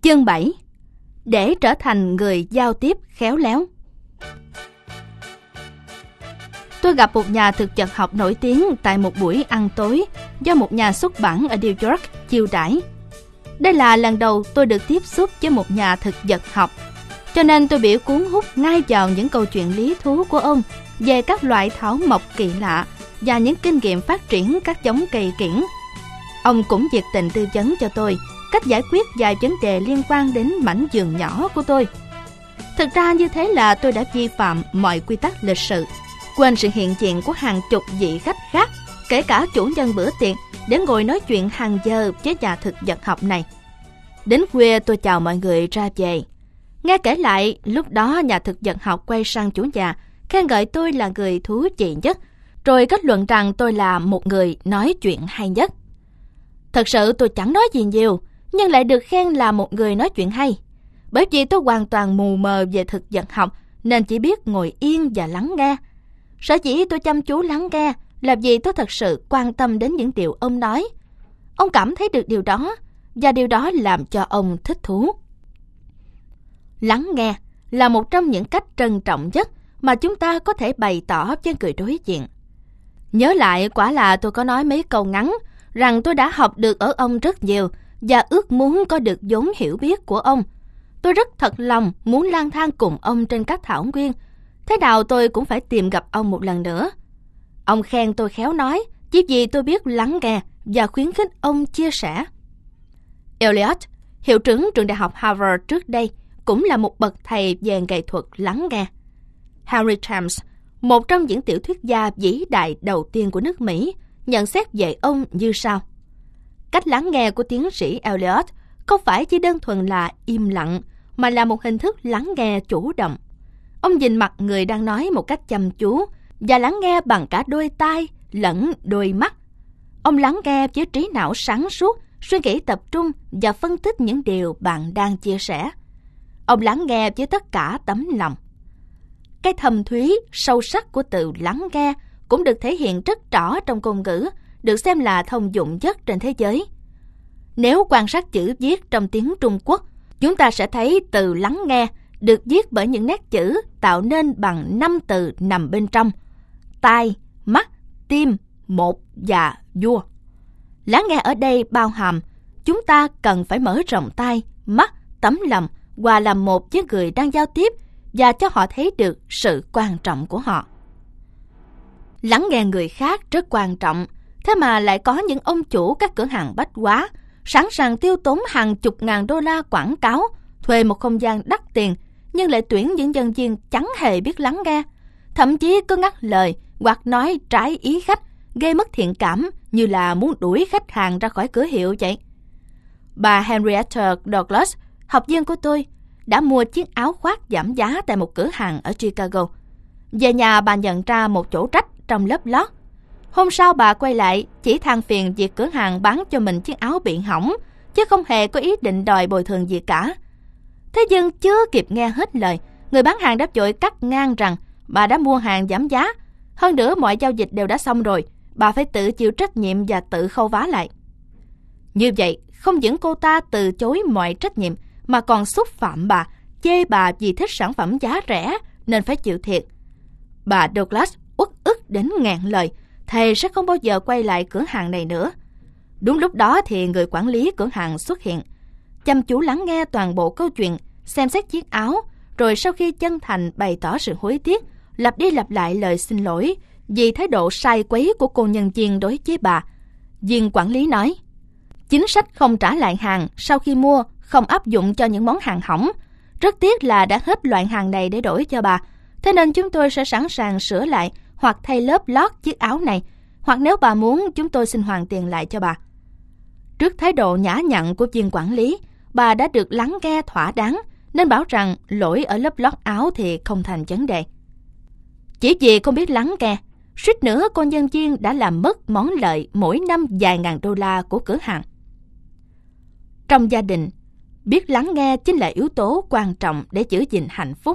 Chương 7. Để trở thành người giao tiếp khéo léo. Tôi gặp một nhà thực vật học nổi tiếng tại một buổi ăn tối do một nhà xuất bản ở New York chiêu đãi. Đây là lần đầu tôi được tiếp xúc với một nhà thực vật học, cho nên tôi bị cuốn hút ngay vào những câu chuyện lý thú của ông về các loại thảo mộc kỳ lạ và những kinh nghiệm phát triển các giống cây kiểng. Ông cũng nhiệt tình tư vấn cho tôi cách giải quyết vài vấn đề liên quan đến mảnh vườn nhỏ của tôi. Thực ra như thế là tôi đã vi phạm mọi quy tắc lịch sự, quên sự hiện diện của hàng chục vị khách khác, kể cả chủ nhân bữa tiệc, để ngồi nói chuyện hàng giờ với nhà thực vật học này. Đến khuya tôi chào mọi người ra về. Nghe kể lại, lúc đó nhà thực vật học quay sang chủ nhà, khen ngợi tôi là người thú vị nhất, rồi kết luận rằng tôi là một người nói chuyện hay nhất. Thật sự tôi chẳng nói gì nhiều, nhưng lại được khen là một người nói chuyện hay. Bởi vì tôi hoàn toàn mù mờ về thực vật học, nên chỉ biết ngồi yên và lắng nghe. Sở dĩ tôi chăm chú lắng nghe là vì tôi thật sự quan tâm đến những điều ông nói. Ông cảm thấy được điều đó, và điều đó làm cho ông thích thú. Lắng nghe là một trong những cách trân trọng nhất mà chúng ta có thể bày tỏ với người đối diện. Nhớ lại, quả là tôi có nói mấy câu ngắn rằng tôi đã học được ở ông rất nhiều và ước muốn có được vốn hiểu biết của ông. Tôi rất thật lòng muốn lang thang cùng ông trên các thảo nguyên. Thế nào tôi cũng phải tìm gặp ông một lần nữa. Ông khen tôi khéo nói chỉ vì tôi biết lắng nghe và khuyến khích ông chia sẻ. Eliot, hiệu trưởng trường đại học Harvard trước đây, cũng là một bậc thầy về nghệ thuật lắng nghe. Henry James, một trong những tiểu thuyết gia vĩ đại đầu tiên của nước Mỹ, nhận xét về ông như sau. Cách lắng nghe của tiến sĩ Eliot không phải chỉ đơn thuần là im lặng, mà là một hình thức lắng nghe chủ động. Ông nhìn mặt người đang nói một cách chăm chú và lắng nghe bằng cả đôi tai lẫn đôi mắt. Ông lắng nghe với trí não sáng suốt, suy nghĩ tập trung và phân tích những điều bạn đang chia sẻ. Ông lắng nghe với tất cả tấm lòng. Cái thâm thúy, sâu sắc của từ lắng nghe cũng được thể hiện rất rõ trong ngôn ngữ, được xem là thông dụng nhất trên thế giới. Nếu quan sát chữ viết trong tiếng Trung Quốc, chúng ta sẽ thấy từ lắng nghe được viết bởi những nét chữ tạo nên bằng 5 từ nằm bên trong: tai, mắt, tim, một và vua. Lắng nghe ở đây bao hàm chúng ta cần phải mở rộng tai, mắt, tấm lòng, hòa làm một với người đang giao tiếp và cho họ thấy được sự quan trọng của họ. Lắng nghe người khác rất quan trọng, thế mà lại có những ông chủ các cửa hàng bách hóa sẵn sàng tiêu tốn hàng chục ngàn đô la quảng cáo, thuê một không gian đắt tiền, nhưng lại tuyển những nhân viên chẳng hề biết lắng nghe, thậm chí cứ ngắt lời hoặc nói trái ý khách, gây mất thiện cảm như là muốn đuổi khách hàng ra khỏi cửa hiệu vậy. Bà Henrietta Douglas, học viên của tôi, đã mua chiếc áo khoác giảm giá tại một cửa hàng ở Chicago. Về nhà bà nhận ra một chỗ rách trong lớp lót. Hôm sau bà quay lại chỉ than phiền việc cửa hàng bán cho mình chiếc áo bị hỏng, chứ không hề có ý định đòi bồi thường gì cả. Thế nhưng chưa kịp nghe hết lời, người bán hàng đã vội cắt ngang rằng bà đã mua hàng giảm giá. Hơn nữa mọi giao dịch đều đã xong rồi, bà phải tự chịu trách nhiệm và tự khâu vá lại. Như vậy, không những cô ta từ chối mọi trách nhiệm, mà còn xúc phạm bà, chê bà vì thích sản phẩm giá rẻ nên phải chịu thiệt. Bà Douglas uất ức đến ngẹn lời, thề sẽ không bao giờ quay lại cửa hàng này nữa. Đúng lúc đó thì người quản lý cửa hàng xuất hiện, chăm chú lắng nghe toàn bộ câu chuyện, xem xét chiếc áo, rồi sau khi chân thành bày tỏ sự hối tiếc, lặp đi lặp lại lời xin lỗi vì thái độ sai quấy của cô nhân viên đối với bà. Viên quản lý nói, chính sách không trả lại hàng sau khi mua không áp dụng cho những món hàng hỏng. Rất tiếc là đã hết loại hàng này để đổi cho bà, thế nên chúng tôi sẽ sẵn sàng sửa lại hoặc thay lớp lót chiếc áo này, hoặc nếu bà muốn chúng tôi xin hoàn tiền lại cho bà. Trước thái độ nhã nhặn của viên quản lý, bà đã được lắng nghe thỏa đáng nên bảo rằng lỗi ở lớp lót áo thì không thành vấn đề. Chỉ vì không biết lắng nghe, suýt nữa cô nhân viên đã làm mất món lợi mỗi năm vài ngàn đô la của cửa hàng. Trong gia đình, biết lắng nghe chính là yếu tố quan trọng để giữ gìn hạnh phúc.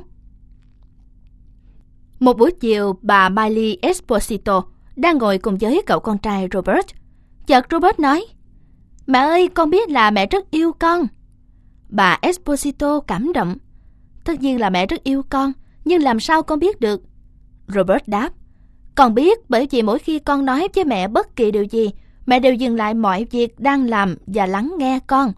Một buổi chiều, bà Miley Esposito đang ngồi cùng với cậu con trai Robert. Chợt Robert nói, mẹ ơi, con biết là mẹ rất yêu con. Bà Esposito cảm động. Tất nhiên là mẹ rất yêu con, nhưng làm sao con biết được? Robert đáp. Con biết bởi vì mỗi khi con nói với mẹ bất kỳ điều gì, mẹ đều dừng lại mọi việc đang làm và lắng nghe con.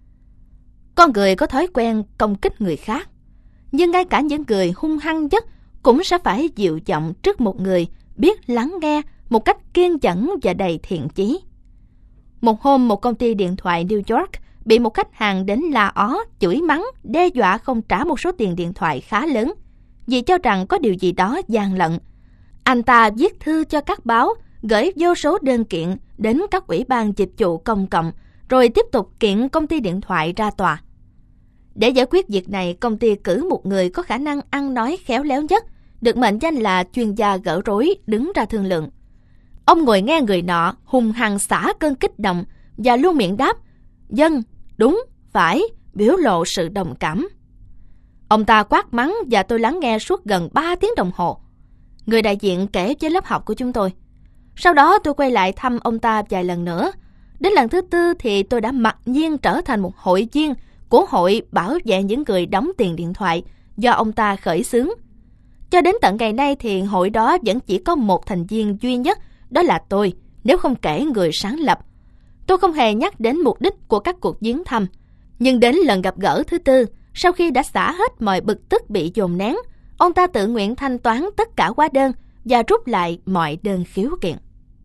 Con người có thói quen công kích người khác, nhưng ngay cả những người hung hăng nhất cũng sẽ phải dịu giọng trước một người biết lắng nghe một cách kiên nhẫn và đầy thiện chí. Một hôm, một công ty điện thoại New York bị một khách hàng đến la ó, chửi mắng, đe dọa không trả một số tiền điện thoại khá lớn vì cho rằng có điều gì đó gian lận. Anh ta viết thư cho các báo, gửi vô số đơn kiện đến các ủy ban dịch vụ công cộng, rồi tiếp tục kiện công ty điện thoại ra tòa. Để giải quyết việc này, công ty cử một người có khả năng ăn nói khéo léo nhất, được mệnh danh là chuyên gia gỡ rối, đứng ra thương lượng. Ông ngồi nghe người nọ hùng hăng xả cơn kích động và luôn miệng đáp vâng, đúng, phải, biểu lộ sự đồng cảm. Ông ta quát mắng và tôi lắng nghe suốt gần 3 tiếng đồng hồ. Người đại diện kể với lớp học của chúng tôi. Sau đó tôi quay lại thăm ông ta vài lần nữa. Đến lần thứ 4 thì tôi đã mặc nhiên trở thành một hội viên của hội bảo vệ những người đóng tiền điện thoại do ông ta khởi xướng. Cho đến tận ngày nay thì hội đó vẫn chỉ có một thành viên duy nhất, đó là tôi, nếu không kể người sáng lập. Tôi không hề nhắc đến mục đích của các cuộc viếng thăm. Nhưng đến lần gặp gỡ thứ 4, sau khi đã xả hết mọi bực tức bị dồn nén, ông ta tự nguyện thanh toán tất cả hóa đơn và rút lại mọi đơn khiếu kiện.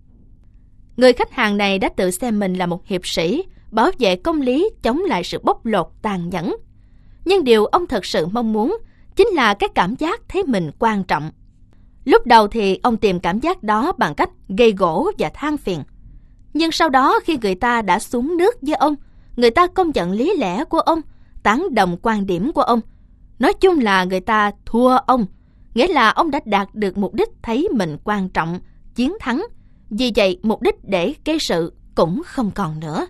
Người khách hàng này đã tự xem mình là một hiệp sĩ, bảo vệ công lý chống lại sự bóc lột tàn nhẫn. Nhưng điều ông thật sự mong muốn chính là cái cảm giác thấy mình quan trọng. Lúc đầu thì ông tìm cảm giác đó bằng cách gây gổ và than phiền. Nhưng sau đó khi người ta đã xuống nước với ông, người ta công nhận lý lẽ của ông, tán đồng quan điểm của ông. Nói chung là người ta thua ông, nghĩa là ông đã đạt được mục đích thấy mình quan trọng, chiến thắng. Vì vậy, mục đích để gây sự cũng không còn nữa.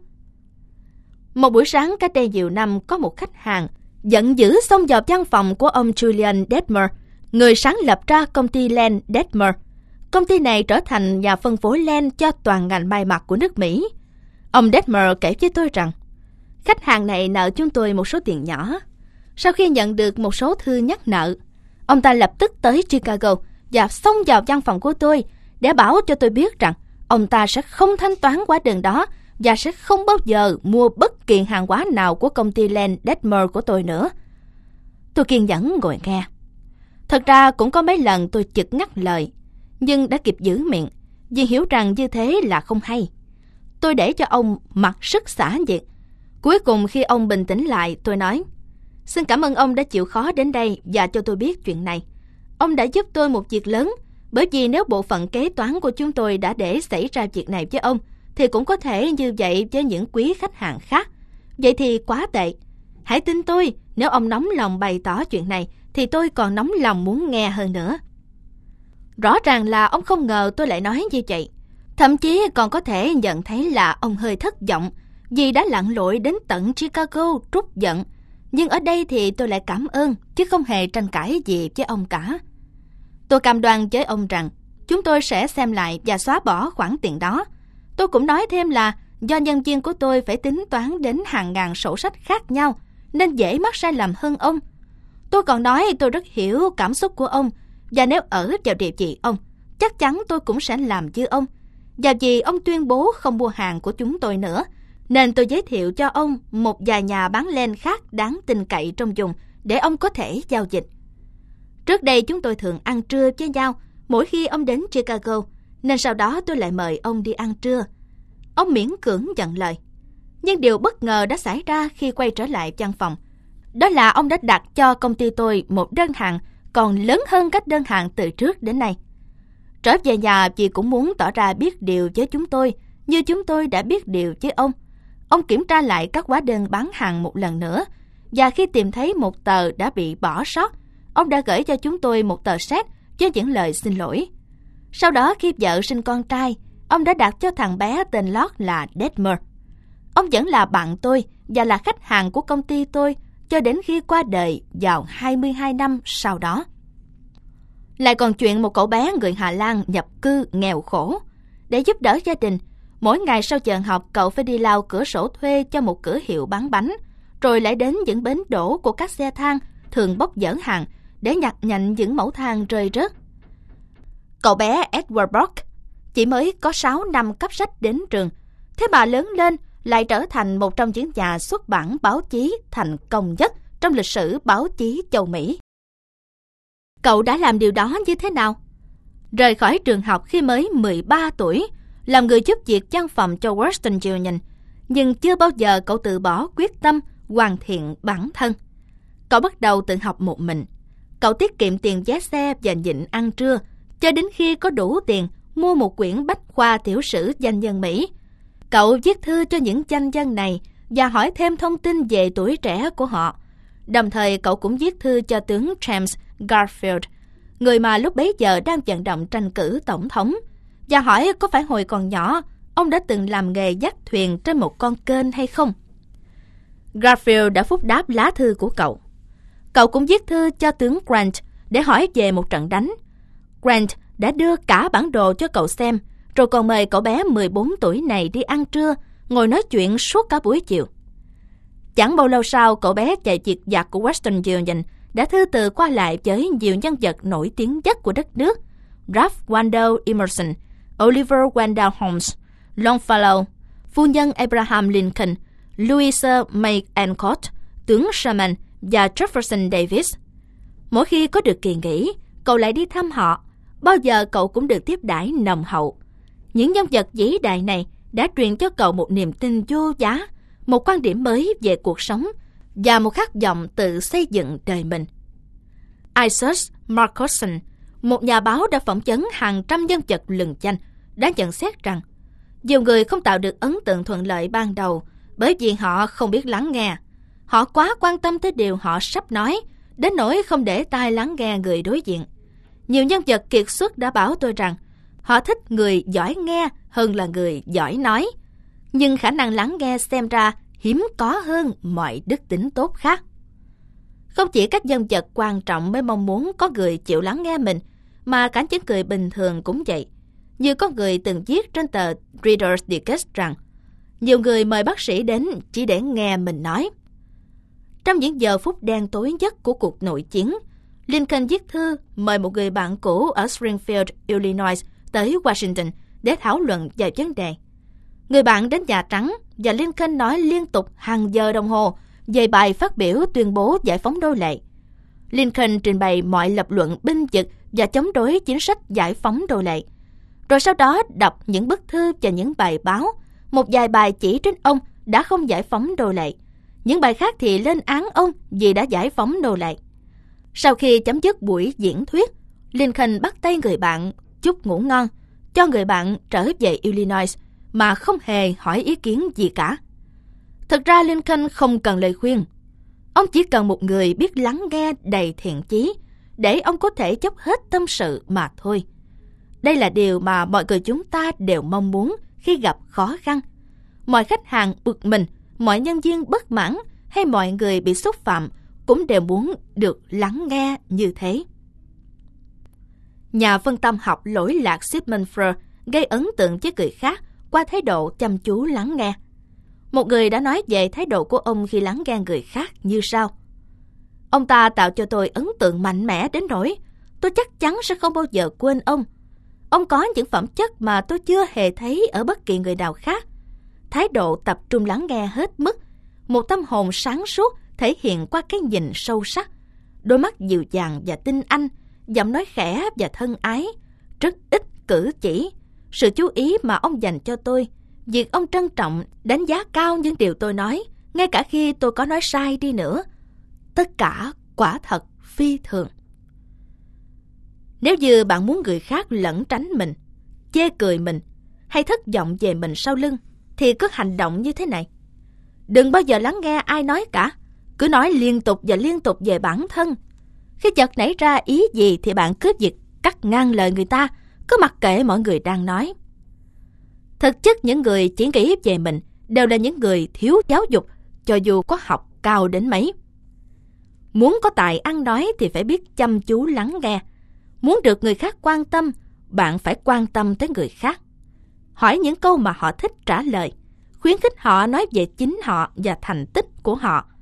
Một buổi sáng cách đây nhiều năm, có một khách hàng giận dữ xông vào văn phòng của ông Julian Detmer, người sáng lập ra công ty Len Detmer. Công ty này trở thành nhà phân phối len cho toàn ngành may mặc của nước Mỹ. Ông Detmer kể với tôi rằng, khách hàng này nợ chúng tôi một số tiền nhỏ. Sau khi nhận được một số thư nhắc nợ, ông ta lập tức tới Chicago và xông vào văn phòng của tôi để bảo cho tôi biết rằng ông ta sẽ không thanh toán hóa đơn đó và sẽ không bao giờ mua bất kỳ hàng hóa nào của công ty Len Detmer của tôi nữa. Tôi kiên nhẫn ngồi nghe. Thật ra cũng có mấy lần tôi chực ngắt lời, nhưng đã kịp giữ miệng vì hiểu rằng như thế là không hay. Tôi để cho ông mặc sức xả nhiệt. Cuối cùng khi ông bình tĩnh lại, tôi nói, xin cảm ơn ông đã chịu khó đến đây và cho tôi biết chuyện này. Ông đã giúp tôi một việc lớn, bởi vì nếu bộ phận kế toán của chúng tôi đã để xảy ra việc này với ông, thì cũng có thể như vậy với những quý khách hàng khác. Vậy thì quá tệ. Hãy tin tôi, nếu ông nóng lòng bày tỏ chuyện này, thì tôi còn nóng lòng muốn nghe hơn nữa. Rõ ràng là ông không ngờ tôi lại nói như vậy. Thậm chí còn có thể nhận thấy là ông hơi thất vọng vì đã lặn lội đến tận Chicago trút giận. Nhưng ở đây thì tôi lại cảm ơn, chứ không hề tranh cãi gì với ông cả. Tôi cam đoan với ông rằng chúng tôi sẽ xem lại và xóa bỏ khoản tiền đó. Tôi cũng nói thêm là do nhân viên của tôi phải tính toán đến hàng ngàn sổ sách khác nhau, nên dễ mắc sai lầm hơn ông. Tôi còn nói tôi rất hiểu cảm xúc của ông, và nếu ở vào địa vị ông, chắc chắn tôi cũng sẽ làm như ông. Và vì ông tuyên bố không mua hàng của chúng tôi nữa, nên tôi giới thiệu cho ông một vài nhà bán len khác đáng tin cậy trong vùng để ông có thể giao dịch. Trước đây chúng tôi thường ăn trưa với nhau mỗi khi ông đến Chicago, nên sau đó tôi lại mời ông đi ăn trưa. Ông miễn cưỡng nhận lời. Nhưng điều bất ngờ đã xảy ra khi quay trở lại văn phòng. Đó là ông đã đặt cho công ty tôi một đơn hàng còn lớn hơn các đơn hàng từ trước đến nay. Trở về nhà vì cũng muốn tỏ ra biết điều với chúng tôi, như chúng tôi đã biết điều với ông. Ông kiểm tra lại các hóa đơn bán hàng một lần nữa, và khi tìm thấy một tờ đã bị bỏ sót, ông đã gửi cho chúng tôi một tờ séc với những lời xin lỗi. Sau đó khi vợ sinh con trai, ông đã đặt cho thằng bé tên lót là Detmer. Ông vẫn là bạn tôi và là khách hàng của công ty tôi cho đến khi qua đời vào 22 năm sau đó. Lại còn chuyện một cậu bé người Hà Lan nhập cư nghèo khổ. Để giúp đỡ gia đình, mỗi ngày sau giờ học cậu phải đi lau cửa sổ thuê cho một cửa hiệu bán bánh, rồi lại đến những bến đỗ của các xe thang thường bốc dỡ hàng để nhặt nhạnh những mẩu than rơi rớt. Cậu bé Edward Brock chỉ mới có 6 năm cắp sách đến trường, thế mà lớn lên lại trở thành một trong những nhà xuất bản báo chí thành công nhất trong lịch sử báo chí châu Mỹ. Cậu đã làm điều đó như thế nào? Rời khỏi trường học khi mới 13 tuổi, làm người giúp việc văn phòng cho Western Union, nhưng chưa bao giờ cậu từ bỏ quyết tâm hoàn thiện bản thân. Cậu bắt đầu tự học một mình. Cậu tiết kiệm tiền vé xe và nhịn ăn trưa, cho đến khi có đủ tiền mua một quyển bách khoa tiểu sử danh nhân Mỹ. Cậu viết thư cho những danh nhân này và hỏi thêm thông tin về tuổi trẻ của họ. Đồng thời cậu cũng viết thư cho tướng James Garfield, người mà lúc bấy giờ đang vận động tranh cử tổng thống, và hỏi có phải hồi còn nhỏ ông đã từng làm nghề dắt thuyền trên một con kênh hay không. Garfield đã phúc đáp lá thư của cậu. Cậu cũng viết thư cho tướng Grant để hỏi về một trận đánh. Grant đã đưa cả bản đồ cho cậu xem, rồi còn mời cậu bé 14 tuổi này đi ăn trưa, ngồi nói chuyện suốt cả buổi chiều. Chẳng bao lâu sau, cậu bé chạy việc vặt của Western Union đã thư từ qua lại với nhiều nhân vật nổi tiếng nhất của đất nước: Ralph Waldo Emerson, Oliver Wendell Holmes, Longfellow, phu nhân Abraham Lincoln, Louisa May Alcott, tướng Sherman và Jefferson Davis. Mỗi khi có được kỳ nghỉ, cậu lại đi thăm họ. Bao giờ cậu cũng được tiếp đãi nồng hậu. Những nhân vật vĩ đại này đã truyền cho cậu một niềm tin vô giá, một quan điểm mới về cuộc sống và một khát vọng tự xây dựng đời mình. Isaac Marcosson, một nhà báo đã phỏng vấn hàng trăm nhân vật lừng danh, đã nhận xét rằng nhiều người không tạo được ấn tượng thuận lợi ban đầu bởi vì họ không biết lắng nghe. Họ quá quan tâm tới điều họ sắp nói, đến nỗi không để tai lắng nghe người đối diện. Nhiều nhân vật kiệt xuất đã bảo tôi rằng họ thích người giỏi nghe hơn là người giỏi nói. Nhưng khả năng lắng nghe xem ra hiếm có hơn mọi đức tính tốt khác. Không chỉ các nhân vật quan trọng mới mong muốn có người chịu lắng nghe mình, mà cả những người bình thường cũng vậy. Như có người từng viết trên tờ Reader's Digest rằng nhiều người mời bác sĩ đến chỉ để nghe mình nói. Trong những giờ phút đen tối nhất của cuộc nội chiến, Lincoln viết thư mời một người bạn cũ ở Springfield, Illinois tới Washington để thảo luận về vấn đề. Người bạn đến Nhà Trắng và Lincoln nói liên tục hàng giờ đồng hồ về bài phát biểu tuyên bố giải phóng nô lệ. Lincoln trình bày mọi lập luận binh vực và chống đối chính sách giải phóng nô lệ. Rồi sau đó đọc những bức thư và những bài báo, một vài bài chỉ trích ông đã không giải phóng nô lệ. Những bài khác thì lên án ông vì đã giải phóng nô lệ. Sau khi chấm dứt buổi diễn thuyết, Lincoln bắt tay người bạn chúc ngủ ngon, cho người bạn trở về Illinois mà không hề hỏi ý kiến gì cả. Thực ra Lincoln không cần lời khuyên. Ông chỉ cần một người biết lắng nghe đầy thiện chí để ông có thể dốc hết tâm sự mà thôi. Đây là điều mà mọi người chúng ta đều mong muốn khi gặp khó khăn. Mọi khách hàng bực mình, mọi nhân viên bất mãn hay mọi người bị xúc phạm cũng đều muốn được lắng nghe như thế. Nhà phân tâm học lỗi lạc Sigmund Freud gây ấn tượng với người khác qua thái độ chăm chú lắng nghe. Một người đã nói về thái độ của ông khi lắng nghe người khác như sau: Ông ta tạo cho tôi ấn tượng mạnh mẽ đến nỗi tôi chắc chắn sẽ không bao giờ quên ông. Ông có những phẩm chất mà tôi chưa hề thấy ở bất kỳ người nào khác. Thái độ tập trung lắng nghe hết mức, một tâm hồn sáng suốt thể hiện qua cái nhìn sâu sắc, đôi mắt dịu dàng và tinh anh, giọng nói khẽ và thân ái, rất ít cử chỉ, sự chú ý mà ông dành cho tôi, việc ông trân trọng, đánh giá cao những điều tôi nói, ngay cả khi tôi có nói sai đi nữa. Tất cả quả thật phi thường. Nếu như bạn muốn người khác lẩn tránh mình, chê cười mình hay thất vọng về mình sau lưng, thì cứ hành động như thế này. Đừng bao giờ lắng nghe ai nói cả, cứ nói liên tục và liên tục về bản thân. Khi chợt nảy ra ý gì thì bạn cứ việc cắt ngang lời người ta, cứ mặc kệ mọi người đang nói. Thực chất những người chỉ nghĩ về mình đều là những người thiếu giáo dục, cho dù có học cao đến mấy. Muốn có tài ăn nói thì phải biết chăm chú lắng nghe. Muốn được người khác quan tâm, bạn phải quan tâm tới người khác. Hỏi những câu mà họ thích trả lời, khuyến khích họ nói về chính họ và thành tích của họ.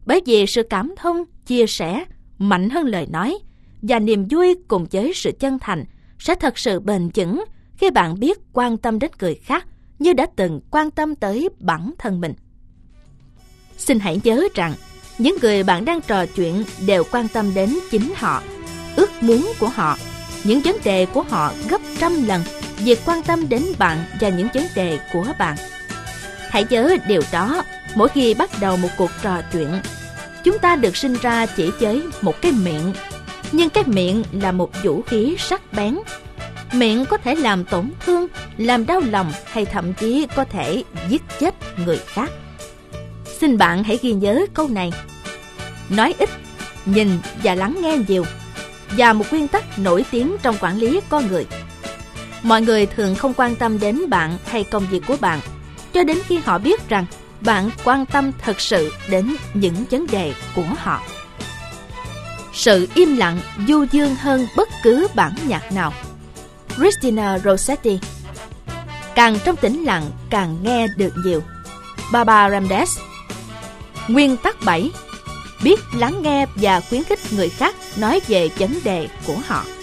Bởi vì sự cảm thông, chia sẻ mạnh hơn lời nói, và niềm vui cùng với sự chân thành sẽ thật sự bền vững khi bạn biết quan tâm đến người khác như đã từng quan tâm tới bản thân mình. Xin hãy nhớ rằng, những người bạn đang trò chuyện đều quan tâm đến chính họ, ước muốn của họ, những vấn đề của họ gấp trăm lần việc quan tâm đến bạn và những vấn đề của bạn. Hãy nhớ điều đó mỗi khi bắt đầu một cuộc trò chuyện. Chúng ta được sinh ra chỉ với một cái miệng, nhưng cái miệng là một vũ khí sắc bén. Miệng có thể làm tổn thương, làm đau lòng hay thậm chí có thể giết chết người khác. Xin bạn hãy ghi nhớ câu này: nói ít, nhìn và lắng nghe nhiều, và một nguyên tắc nổi tiếng trong quản lý con người. Mọi người thường không quan tâm đến bạn hay công việc của bạn cho đến khi họ biết rằng bạn quan tâm thật sự đến những vấn đề của họ. Sự im lặng du dương hơn bất cứ bản nhạc nào. Christina Rossetti. Càng trong tĩnh lặng càng nghe được nhiều. Baba Ramdev. Nguyên tắc 7. Biết lắng nghe và khuyến khích người khác nói về vấn đề của họ.